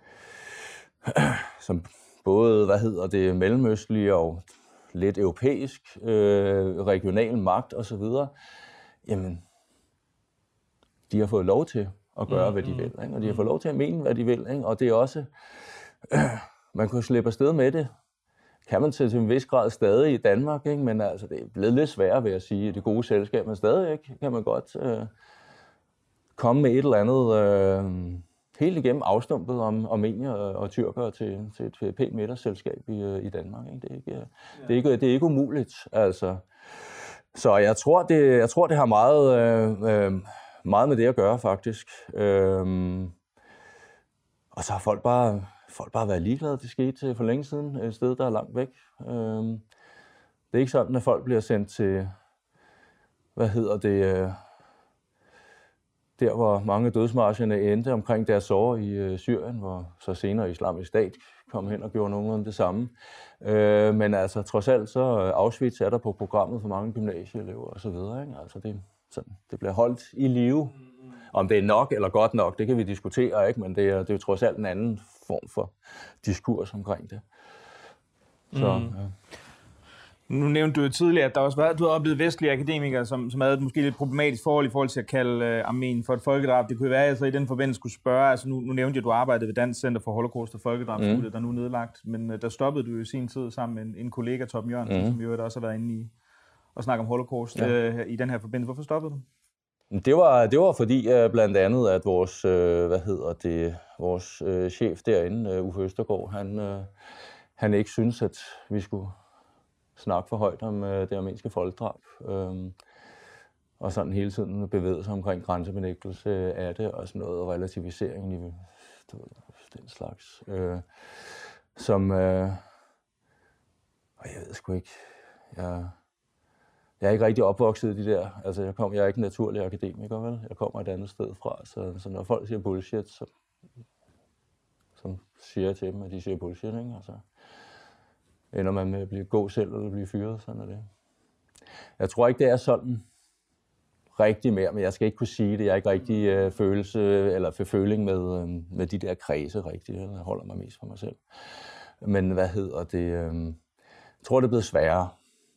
som både, hvad hedder det, mellemøstlige og lidt europæisk øh, regional magt osv., jamen, de har fået lov til at gøre, hvad de vil, ikke? Og de har fået lov til at mene, hvad de vil, ikke? Og det er også, øh, man kunne slippe afsted med det, kan man til en vis grad stadig i Danmark, ikke? Men altså, det er blevet lidt sværere, vil jeg sige, i det gode selskab, men stadig ikke, kan man godt øh, komme med et eller andet øh, helt igennem afstumpet om armenier og tyrkere til, til et pænt middagsselskab i, øh, i Danmark, ikke? Det er ikke, det er ikke, det er ikke umuligt, altså. Så jeg tror, det, jeg tror, det har meget, øh, øh, meget med det at gøre, faktisk. Øh, og så har folk bare... Folk bare været ligeglade. Det skete for længe siden et sted, der er langt væk. Det er ikke sådan, at folk bliver sendt til, hvad hedder det, der hvor mange dødsmarcherne endte omkring deres sår i Syrien, hvor så senere Islamisk Stat kom hen og gjorde nogenlunde det samme. Men altså, trods alt, så Auschwitz er der på programmet for mange gymnasieelever og så videre, ikke? Altså, det, sådan, det bliver holdt i live. Om det er nok eller godt nok, det kan vi diskutere, ikke? Men det er, det er jo trods alt en anden form for diskurs omkring det. Så, mm. ja. Nu nævnte du jo tidligere, at der også var, du har oplevet vestlige akademikere, som, som havde et måske lidt problematisk forhold i forhold til at kalde øh, Armenien for et folkedrab. Det kunne være, at jeg så i den forbindelse skulle spørge, altså nu, nu nævnte jeg, at du arbejdede ved Dansk Center for Holocaust og Folkedrab, mm. der er nu nedlagt, men øh, der stoppede du jo i sin tid sammen med en, en kollega, Torben Jørgensen, mm. som jo også har været inde i og snakke om Holocaust ja. øh, i den her forbindelse. Hvorfor stoppede du? Det var, det var fordi uh, blandt andet, at vores, uh, hvad hedder det, vores uh, chef derinde, uh, Uffe Østergaard, han, uh, han ikke synes, at vi skulle snakke for højt om uh, det armenske folkedrab. Um, og sådan hele tiden bevægede sig omkring grænsebenægtelse af det, og sådan noget relativisering i den slags. Uh, som, uh, og jeg ved sgu ikke, jeg... Jeg er ikke rigtig opvokset i de der, altså jeg, kom, jeg er ikke en naturlig akademiker, vel? Jeg kommer et andet sted fra, så, så når folk siger bullshit, så, så siger jeg til dem, at de siger bullshit, ikke? Og så ender man med at blive gå selv eller blive fyret, sådan er det. Jeg tror ikke, det er sådan rigtig mere, men jeg skal ikke kunne sige det. Jeg er ikke rigtig øh, følelse eller forføling med, øh, med de der kredse rigtigt. Jeg holder mig mest for mig selv. Men hvad hedder det? Øh, jeg tror, det er blevet sværere.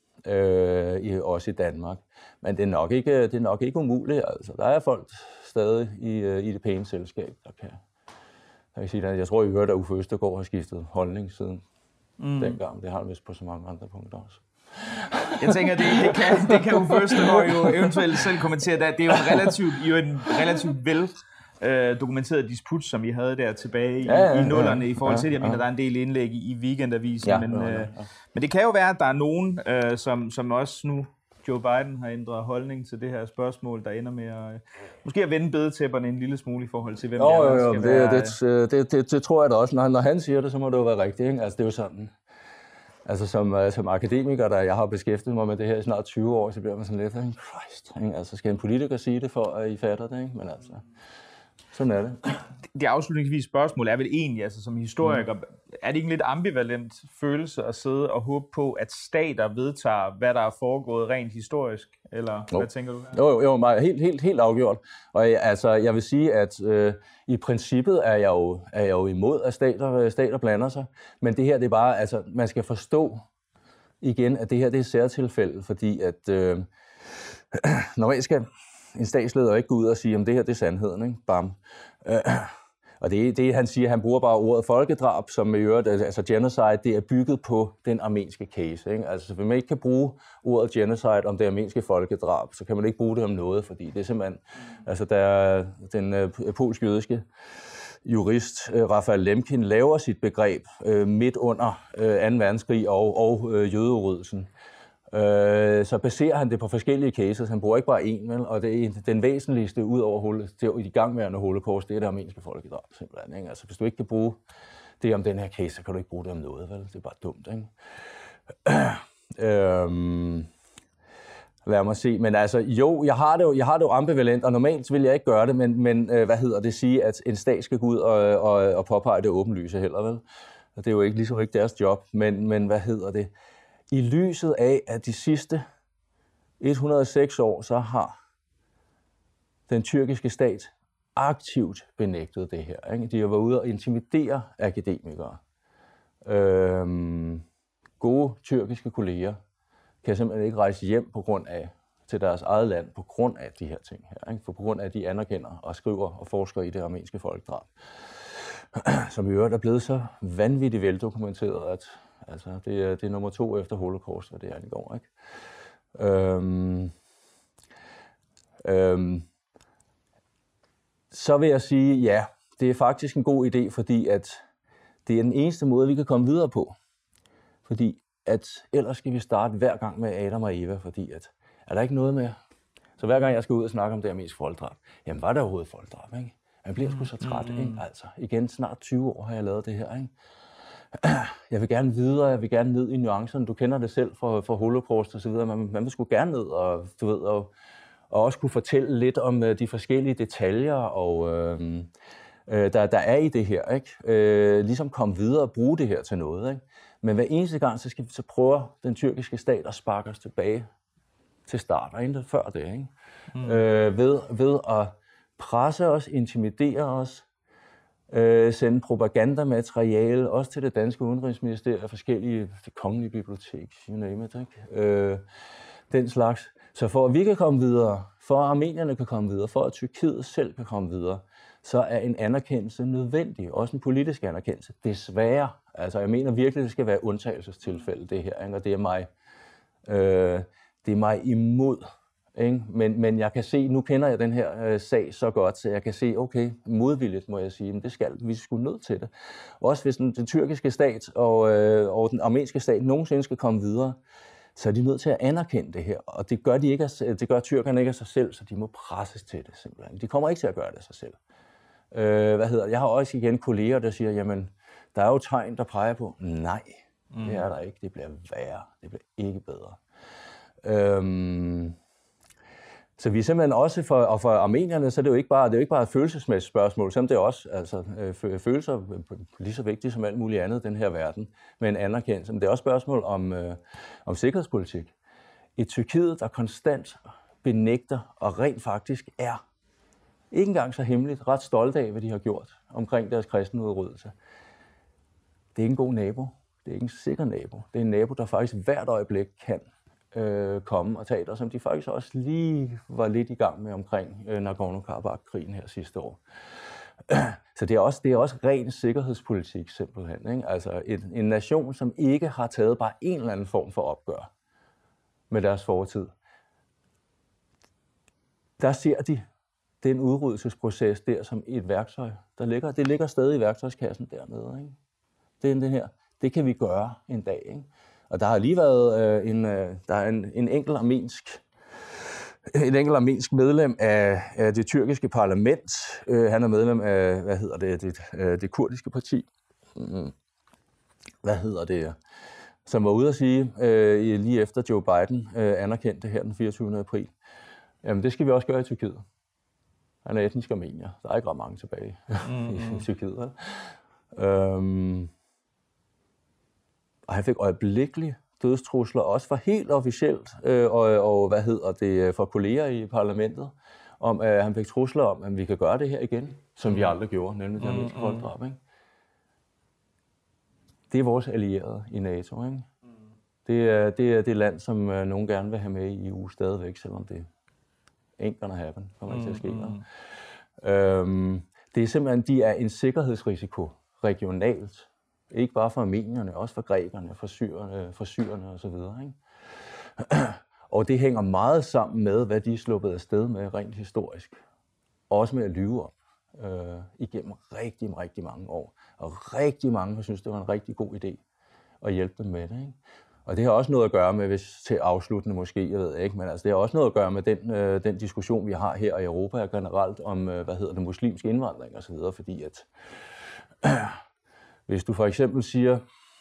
Øh, i, også i Danmark. Men det er nok ikke, det er nok ikke umuligt. Altså, der er folk stadig i, i det pæne selskab, der kan, der kan sige det. Jeg tror, I hørte, at Uffe Østergaard har skiftet holdning siden mm. dengang. Det har han vist på så mange andre punkter også. Jeg tænker, det, det, kan, det kan Uffe Østergaard jo eventuelt selv kommentere. Det er jo en relativt, jo en relativt vel øh, dokumenteret disput, som I havde der tilbage i, ja, ja, ja, i nullerne i forhold til det. Jeg mener, ja. Der er en del indlæg i, i Weekendavisen, ja, men, øh, ja, ja. men det kan jo være, at der er nogen, øh, som, som også nu Joe Biden har ændret holdning til det her spørgsmål, der ender med at, øh, måske at vende bedetæpperne en lille smule i forhold til, hvem jo, der jo, jo, skal det, være. Det, det, det, det tror jeg da også. Når, når han siger det, så må det jo være rigtigt, ikke? Altså, det er jo sådan. Altså som, som akademiker, der jeg har beskæftiget mig med det her i snart tyve år, så bliver man sådan lidt, ikke? Christ, ikke? Altså skal en politiker sige det, for at I fatter det, ikke? Men altså, sådan er det. Det afslutningsvis spørgsmål er vel egentlig, altså som historiker, mm. er det ikke en lidt ambivalent følelse at sidde og håbe på, at stater vedtager, hvad der er foregået rent historisk? Eller jo. Hvad tænker du her? Jo, jo, jo meget, helt, helt, helt afgjort. Og jeg, altså, jeg vil sige, at øh, i princippet er jeg, jo, er jeg jo imod, at stater, stater blander sig. Men det her, det er bare, altså, man skal forstå igen, at det her det er særtilfælde, fordi at øh, normalt skal en statsleder ikke gå ud og sige, at det her det er sandheden, ikke? Bam. Øh, og det, det han siger, han bruger bare ordet folkedrab, som i øvrigt, altså genocide, det er bygget på den armenske case, ikke? Altså hvis man ikke kan bruge ordet genocide om det armenske folkedrab, så kan man ikke bruge det om noget, fordi det er simpelthen, altså der er den øh, polsk-jødiske jurist øh, Raphael Lemkin laver sit begreb øh, midt under øh, anden verdenskrig og, og øh, jødeudryddelsen. Øh, så baserer han det på forskellige cases. Han bruger ikke bare én, vel? Og det er den væsentligste ud over det igangværende holocaust, det er det armenske folkedrab, simpelthen. Ikke? Altså, hvis du ikke kan bruge det om den her case, så kan du ikke bruge det om noget, vel? Det er bare dumt, ikke? øhm, lad mig se. Men altså, jo, jeg har det jo, jeg har det jo ambivalent, og normalt vil jeg ikke gøre det, men, men øh, hvad hedder det, sige, at en stat skal gå ud og, og, og påpege det åbenlyse heller, vel? Og det er jo ikke ligesom ikke deres job, men, men hvad hedder det? I lyset af, at de sidste et hundrede og seks år, så har den tyrkiske stat aktivt benægtet det her. Ikke? De har været ude og intimidere akademikere. Øhm, gode tyrkiske kolleger kan simpelthen ikke rejse hjem på grund af, til deres eget land på grund af de her ting her. Ikke? For på grund af, at de anerkender og skriver og forsker i det armenske folkedrab. Som i øvrigt er blevet så vanvittigt veldokumenteret, at altså, det, er, det er nummer to efter holocaust, hvad det angår. Ikke? Øhm, øhm, så vil jeg sige, ja, det er faktisk en god idé, fordi at det er den eneste måde, vi kan komme videre på. Fordi at ellers skal vi starte hver gang med Adam og Eva, fordi at er der ikke noget med. Så hver gang jeg skal ud og snakke om det armenske folkedrab, jamen var der overhovedet folkedrab, ikke? Jeg bliver sgu så træt, ikke? Altså, igen, snart tyve år har jeg lavet det her, ikke? Jeg vil gerne videre, jeg vil gerne ned i nuancerne. Du kender det selv fra, fra holocaust og så videre. Man, man vil sgu gerne ned og, du ved, og, og også kunne fortælle lidt om uh, de forskellige detaljer, og, uh, uh, der, der er i det her. Ikke? Uh, ligesom komme videre og bruge det her til noget. Ikke? Men hver eneste gang, så, skal, så prøver den tyrkiske stat at sparke os tilbage til start, og ikke før det. Ikke? Mm. Uh, ved, ved at presse os, intimidere os, Øh, sende propagandamateriale, også til det danske udenrigsministerium, forskellige, det kongelige bibliotek, you name it, ikke? Øh, den slags. Så for at vi kan komme videre, for at armenierne kan komme videre, for at Tyrkiet selv kan komme videre, så er en anerkendelse nødvendig, også en politisk anerkendelse. Desværre, altså jeg mener virkelig, det skal være undtagelsestilfælde, det her, ikke? Og det er mig, øh, det er mig imod. Ikke? Men, men jeg kan se, nu kender jeg den her øh, sag så godt, så jeg kan se, okay, modvilligt må jeg sige, men det skal vi skulle nødt til det. Også hvis den, den tyrkiske stat og, øh, og den armenske stat nogensinde skal komme videre, så er de nødt til at anerkende det her, og det gør, de ikke af, det gør tyrkerne ikke af sig selv, så de må presses til det simpelthen. De kommer ikke til at gøre det af sig selv. Øh, hvad hedder, jeg har også igen kolleger, der siger, jamen, der er jo tegn, der peger på, nej, mm. det er der ikke, det bliver værre, det bliver ikke bedre. Øhm, Så vi er simpelthen også for, og for armenierne, så er det jo ikke bare, det er jo ikke bare et følelsesmæssigt spørgsmål, selvom det er også altså, følelser lige så vigtige som alt muligt andet i den her verden, med en anerkendelse. Men det er også et spørgsmål om, øh, om sikkerhedspolitik. Et Tyrkiet, der konstant benægter og rent faktisk er, ikke engang så hemmeligt, ret stolte af, hvad de har gjort omkring deres kristne udryddelse. Det er ikke en god nabo. Det er ikke en sikker nabo. Det er en nabo, der faktisk hvert øjeblik kan Øh, komme og tage det, som de faktisk også lige var lidt i gang med omkring øh, Nagorno-Karabakh-krigen her sidste år. Så det er også, det er også ren sikkerhedspolitik simpelthen. Ikke? Altså et, en nation, som ikke har taget bare en eller anden form for opgør med deres fortid. Der ser de den udryddelsesproces der som et værktøj. Der ligger, det ligger stadig i værktøjskassen dernede. Ikke? Det er den her. Det kan vi gøre en dag. Ikke? Og der har lige været øh, en, øh, der er en, en enkelt armensk, en enkelt armensk medlem af, af det tyrkiske parlament. Øh, han er medlem af, hvad hedder det, det, det, det kurdiske parti. Mm. Hvad hedder det? Som var ude at sige, øh, lige efter Joe Biden øh, anerkendte her den fireogtyvende april. Jamen det skal vi også gøre i Tyrkiet. Han er etnisk armenier. Der er ikke ret mange tilbage mm-hmm. i Tyrkiet. Øhm, Og han fik øjeblikkeligt dødstrusler, også for helt officielt, øh, og, og hvad hedder det, for kolleger i parlamentet, om at øh, han fik trusler om, at vi kan gøre det her igen, som vi aldrig gjorde, nemlig det armenske folkedrab. Ikke? Det er vores allierede i NATO. Ikke? Det, er, det er det land, som øh, nogen gerne vil have med i E U stadigvæk, selvom det ain't gonna happen. Kommer ikke til at ske noget. Øhm, det er simpelthen, de er en sikkerhedsrisiko regionalt. Ikke bare for armenierne, også for grækerne, for syrerne, for syrerne og så videre. Ikke? Og det hænger meget sammen med, hvad de er sluppet afsted med rent historisk. Også med at lyve om. øh, igennem rigtig, rigtig mange år. Og rigtig mange har synes, det var en rigtig god idé at hjælpe dem med det. Ikke? Og det har også noget at gøre med, hvis til afsluttende måske, jeg ved ikke, men altså, det har også noget at gøre med den, øh, den diskussion, vi har her i Europa generelt om, øh, hvad hedder det, muslimsk indvandring osv., fordi at øh, hvis du for eksempel siger,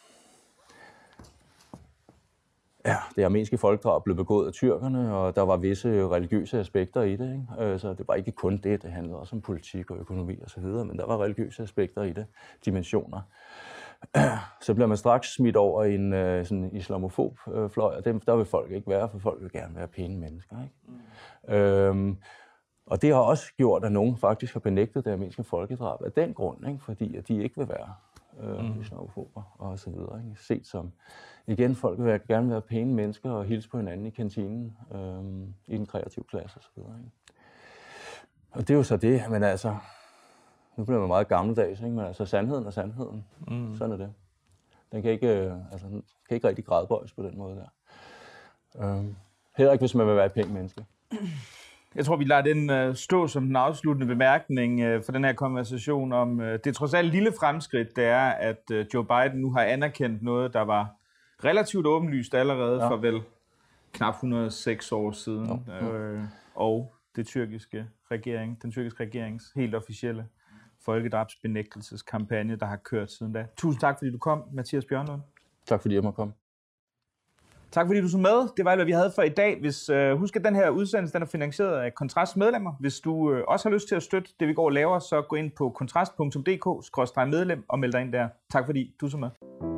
ja, det armenske folkedrab blev begået af tyrkerne, og der var visse religiøse aspekter i det. Ikke? Så det var ikke kun det, det handlede også om politik og økonomi osv., men der var religiøse aspekter i det, dimensioner. Så bliver man straks smidt over i en sådan islamofob fløj, og dem, der vil folk ikke være, for folk vil gerne være pæne mennesker. Ikke? Mm. Øhm, og det har også gjort, at nogen faktisk har benægtet det armenske folkedrab af den grund, ikke? Fordi at de ikke vil være øh, mm. islamofober og så videre. Ikke? Set som, igen, folk vil gerne være pæne mennesker og hilse på hinanden i kantinen, øh, i den kreative klasse og så videre. Ikke? Og det er jo så det, men altså, nu bliver man meget gammeldags, ikke? Men altså sandheden er sandheden. Mm. Sådan er det. Den kan ikke, altså, den kan ikke rigtig gradbøjes på den måde der. Øh, heller ikke, hvis man vil være et pænt menneske. Jeg tror, vi lader den uh, stå som den afsluttende bemærkning uh, for den her konversation om, uh, det trods alt lille fremskridt, det er, at uh, Joe Biden nu har anerkendt noget, der var relativt åbenlyst allerede ja. for vel knap et hundrede og seks år siden. Ja. Uh, og det tyrkiske regering, den tyrkiske regerings helt officielle folkedrabsbenægtelseskampagne, der har kørt siden da. Tusind tak, fordi du kom, Mathias Bjørnlund. Tak, fordi jeg måtte komme. Tak fordi du så med. Det var alt, hvad vi havde for i dag. Hvis, øh, husk, at den her udsendelse den er finansieret af Kontrast medlemmer. Hvis du øh, også har lyst til at støtte det, vi går og laver, så gå ind på kontrast punktum d k skråstreg medlem og meld dig ind der. Tak fordi du så med.